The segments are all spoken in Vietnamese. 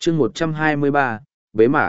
chương 123, bế mạc.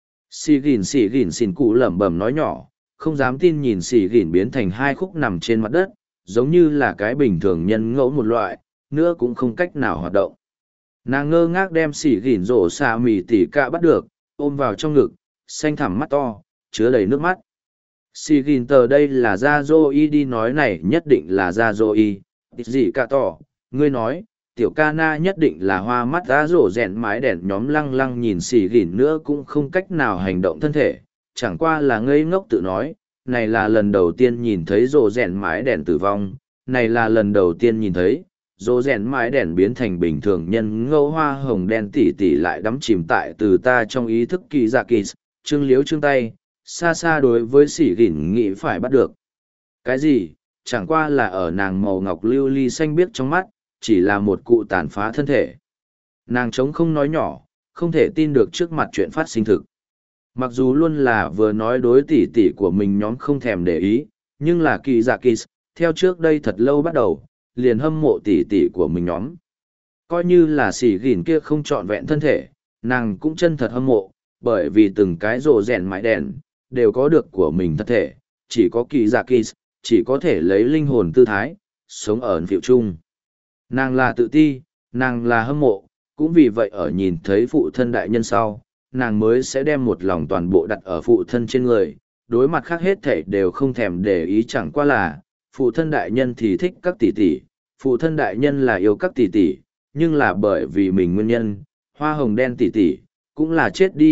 Xì gỉn xìn cụ lẩm bẩm nói nhỏ, không dám tin nhìn xì gỉn biến thành hai khúc nằm trên mặt đất, giống như là cái bình thường nhân ngẫu một loại, nữa cũng không cách nào hoạt động. Nàng ngơ ngác đem xì gỉn rổ xà mì tỉ cạ bắt được, ôm vào trong ngực, xanh thẳm mắt to, chứa đầy nước mắt. Xì gỉn tờ đây là ra dô y đi nói này nhất định là ra dô y, gì cả tỏ, ngươi nói. Tiểu ca na nhất định là hoa mắt đã rổ rèn mái đèn nhóm lăng lăng nhìn xì gỉn nữa cũng không cách nào hành động thân thể, chẳng qua là ngây ngốc tự nói, này là lần đầu tiên nhìn thấy rổ rèn mái đèn tử vong, này là lần đầu tiên nhìn thấy, rổ rèn mái đèn biến thành bình thường nhân ngẫu hoa hồng đen tỉ tỉ lại đắm chìm tại từ ta trong ý thức kỳ dạ kỳ, trương liếu trương tay, xa xa đối với xì gỉn nghĩ phải bắt được. Cái gì, chẳng qua là ở nàng màu ngọc lưu ly xanh biếc trong mắt, chỉ là một cụ tàn phá thân thể. Nàng trống không nói nhỏ, không thể tin được trước mặt chuyện phát sinh thực. Mặc dù luôn là vừa nói đối tỷ tỷ của mình nhóm không thèm để ý, nhưng là kỳ dạ kỳ, theo trước đây thật lâu bắt đầu, liền hâm mộ tỷ tỷ của mình nhóm. Coi như là xỉ gỉn kia không trọn vẹn thân thể, nàng cũng chân thật hâm mộ, bởi vì từng cái rồ rèn mái đèn, đều có được của mình thân thể, chỉ có kỳ dạ kỳ, chỉ có thể lấy linh hồn tư thái, sống ở phiệu chung. Nàng là tự ti, nàng là hâm mộ, cũng vì vậy ở nhìn thấy phụ thân đại nhân sau, nàng mới sẽ đem một lòng toàn bộ đặt ở phụ thân trên người, đối mặt khác hết thảy đều không thèm để ý, chẳng qua là, phụ thân đại nhân thì thích các tỷ tỷ, phụ thân đại nhân là yêu các tỷ tỷ, nhưng là bởi vì mình nguyên nhân, hoa hồng đen tỷ tỷ, cũng là chết đi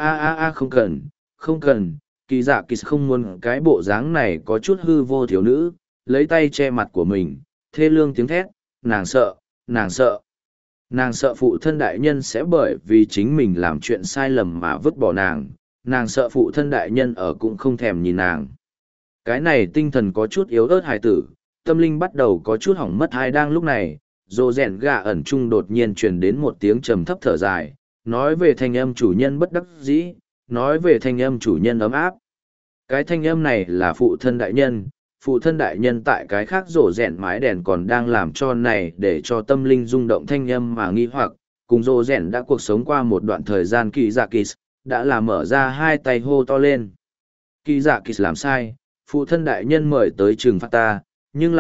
không cần, không cần, kỳ dạ kỳ không muốn cái bộ dáng này có chút hư vô thiếu nữ, lấy tay che mặt của mình, thê lương tiếng thét. Nàng sợ, nàng sợ. Nàng sợ phụ thân đại nhân sẽ bởi vì chính mình làm chuyện sai lầm mà vứt bỏ nàng. Nàng sợ phụ thân đại nhân ở cũng không thèm nhìn nàng. Cái này tinh thần có chút yếu ớt hài tử, tâm linh bắt đầu có chút hỏng mất hai đang lúc này. Rô rèn gà ẩn trung đột nhiên truyền đến một tiếng trầm thấp thở dài, nói về thanh âm chủ nhân bất đắc dĩ, nói về thanh âm chủ nhân ấm áp. Cái thanh âm này là phụ thân đại nhân. Phụ thân đại nhân tại cái khác rổ rèn mái đèn còn đang làm cho này để cho tâm linh rung động thanh âm mà nghi hoặc, cùng rổ rèn đã cuộc sống qua một đoạn thời gian kỳ dạ kỳ, đã là mở ra hai tay hô to lên. Kỳ dạ kỳ làm sai, phụ thân đại nhân mời tới trừng phạt ta, nhưng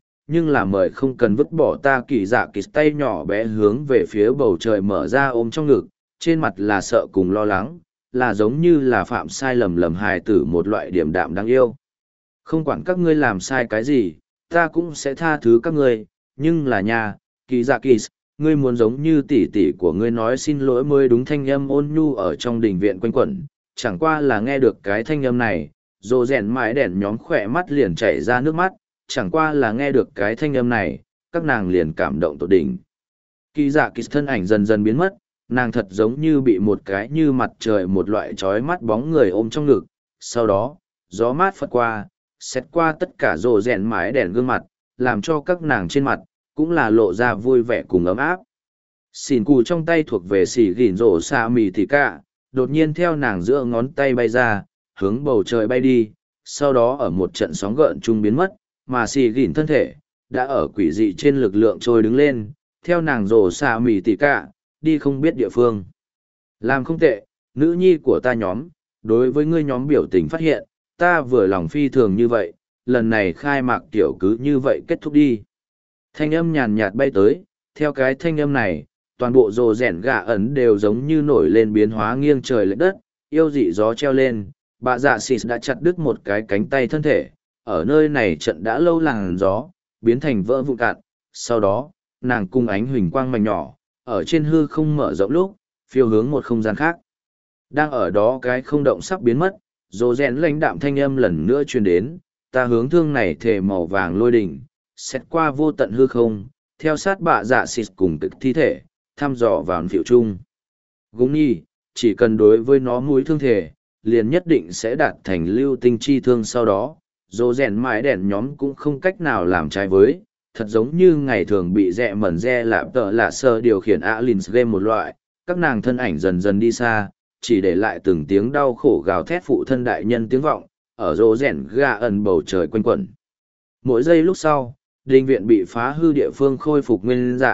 là mời không cần vứt bỏ ta. Kỳ dạ kỳ tay nhỏ bé hướng về phía bầu trời mở ra ôm trong ngực, trên mặt là sợ cùng lo lắng, là giống như là phạm sai lầm hài tử một loại điểm đạm đáng yêu. Không quản các ngươi làm sai cái gì, ta cũng sẽ tha thứ các ngươi, nhưng là nhà, kỳ dạ kỳ, ngươi muốn giống như tỷ tỷ của ngươi nói xin lỗi mới đúng. Thanh âm ôn nhu ở trong đình viện quanh quẩn, chẳng qua là nghe được cái thanh âm này, rồ rèn mái đèn nhóm khỏe mắt liền chảy ra nước mắt, chẳng qua là nghe được cái thanh âm này, các nàng liền cảm động tột đỉnh. Kỳ dạ kỳ thân ảnh dần dần biến mất, nàng thật giống như bị một cái như mặt trời một loại trói mắt bóng người ôm trong ngực, sau đó, gió mát phất qua, xét qua tất cả rồ rèn mái đèn gương mặt, làm cho các nàng trên mặt, cũng là lộ ra vui vẻ cùng ấm áp. Xỉn cù trong tay thuộc về xỉ gỉn rổ xa mì thì cả, đột nhiên theo nàng giữa ngón tay bay ra, hướng bầu trời bay đi, sau đó ở một trận sóng gợn chung biến mất, mà xỉ gỉn thân thể, đã ở quỷ dị trên lực lượng trôi đứng lên, theo nàng rổ xa mì thì cả, đi không biết địa phương. Làm không tệ, nữ nhi của ta nhóm, đối với ngươi nhóm biểu tình phát hiện, ta vừa lòng phi thường như vậy, lần này khai mạc tiểu cứ như vậy kết thúc đi. Thanh âm nhàn nhạt bay tới, theo cái thanh âm này, toàn bộ rồ rèn gà ẩn đều giống như nổi lên biến hóa nghiêng trời lệch đất, yêu dị gió treo lên, bà dạ xịt đã chặt đứt một cái cánh tay thân thể, ở nơi này trận đã lâu làng gió, biến thành vỡ vụn cạn, sau đó, nàng cung ánh huỳnh quang mảnh nhỏ, ở trên hư không mở rộng lúc, phiêu hướng một không gian khác. Đang ở đó cái không động sắp biến mất, rồ rèn lãnh đạm thanh âm lần nữa truyền đến, ta hướng thương này thể màu vàng lôi đỉnh, xét qua vô tận hư không, theo sát bạ dạ xịt cùng cực thi thể, thăm dò vào phiệu chung. Gúng nhi, chỉ cần đối với nó mũi thương thể, liền nhất định sẽ đạt thành lưu tinh chi thương sau đó, rồ rèn mái đèn nhóm cũng không cách nào làm trái với, thật giống như ngày thường bị dẹ mẩn re lạp tợ lạ sơ điều khiển Alins game một loại, các nàng thân ảnh dần dần đi xa, chỉ để lại từng tiếng đau khổ gào thét phụ thân đại nhân tiếng vọng, ở rô rèn ga ẩn bầu trời quanh quẩn. Mỗi giây lúc sau, đình viện bị phá hư địa phương khôi phục nguyên dạng,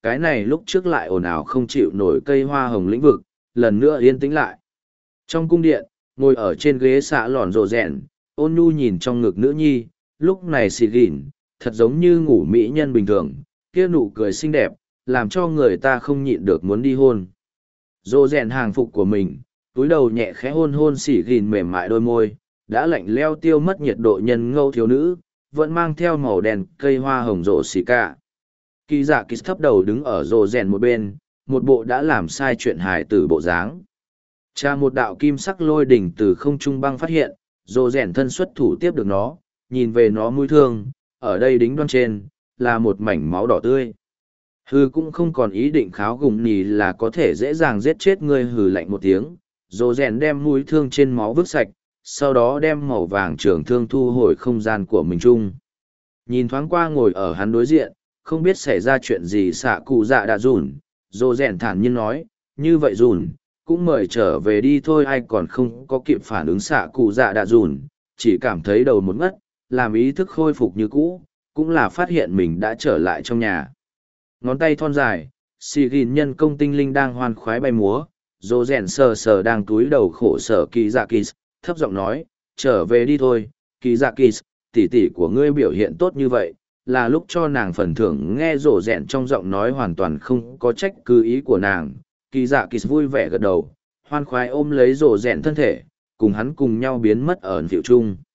cái này lúc trước lại ồn ào không chịu nổi cây hoa hồng lĩnh vực, lần nữa yên tĩnh lại. Trong cung điện, ngồi ở trên ghế xạ lòn rồ rèn, ôn nhu nhìn trong ngực nữ nhi, lúc này xì gỉn, thật giống như ngủ mỹ nhân bình thường, kia nụ cười xinh đẹp, làm cho người ta không nhịn được muốn đi hôn. Rồ rèn hàng phục của mình, túi đầu nhẹ khẽ hôn hôn xì gỉn mềm mại đôi môi, đã lạnh leo tiêu mất nhiệt độ nhân ngâu thiếu nữ, vẫn mang theo màu đen cây hoa hồng rộ xì cả. Kỳ dạ kỳ thấp đầu đứng ở rồ rèn một bên, một bộ đã làm sai chuyện hài tử bộ dáng. Cha một đạo kim sắc lôi đỉnh từ không trung băng phát hiện, rồ rèn thân xuất thủ tiếp được nó, nhìn về nó mũi thương, ở đây đính đoan trên, là một mảnh máu đỏ tươi. Hừ cũng không còn ý định kháo gùng nì là có thể dễ dàng giết chết ngươi, hừ lạnh một tiếng, rồ rèn đem mũi thương trên máu vứt sạch, sau đó đem màu vàng trường thương thu hồi không gian của mình chung. Nhìn thoáng qua ngồi ở hắn đối diện, không biết xảy ra chuyện gì xạ cụ dạ đã rủn, rồ rèn thản nhiên nói, như vậy rủn, cũng mời trở về đi thôi. Ai còn không có kịp phản ứng xạ cụ dạ đã rủn, chỉ cảm thấy đầu một ngất, làm ý thức khôi phục như cũ, cũng là phát hiện mình đã trở lại trong nhà. Ngón tay thon dài, xì gìn nhân công tinh linh đang hoan khoái bay múa, rồ rèn sờ sờ đang túi đầu khổ sở kỳ dạ kỳ, thấp giọng nói, trở về đi thôi, kỳ dạ kỳ, tỷ tỷ của ngươi biểu hiện tốt như vậy, là lúc cho nàng phần thưởng. Nghe rồ rèn trong giọng nói hoàn toàn không có trách cứ ý của nàng, kỳ dạ kỳ vui vẻ gật đầu, hoan khoái ôm lấy rồ rèn thân thể, cùng hắn cùng nhau biến mất ở phiệu trung.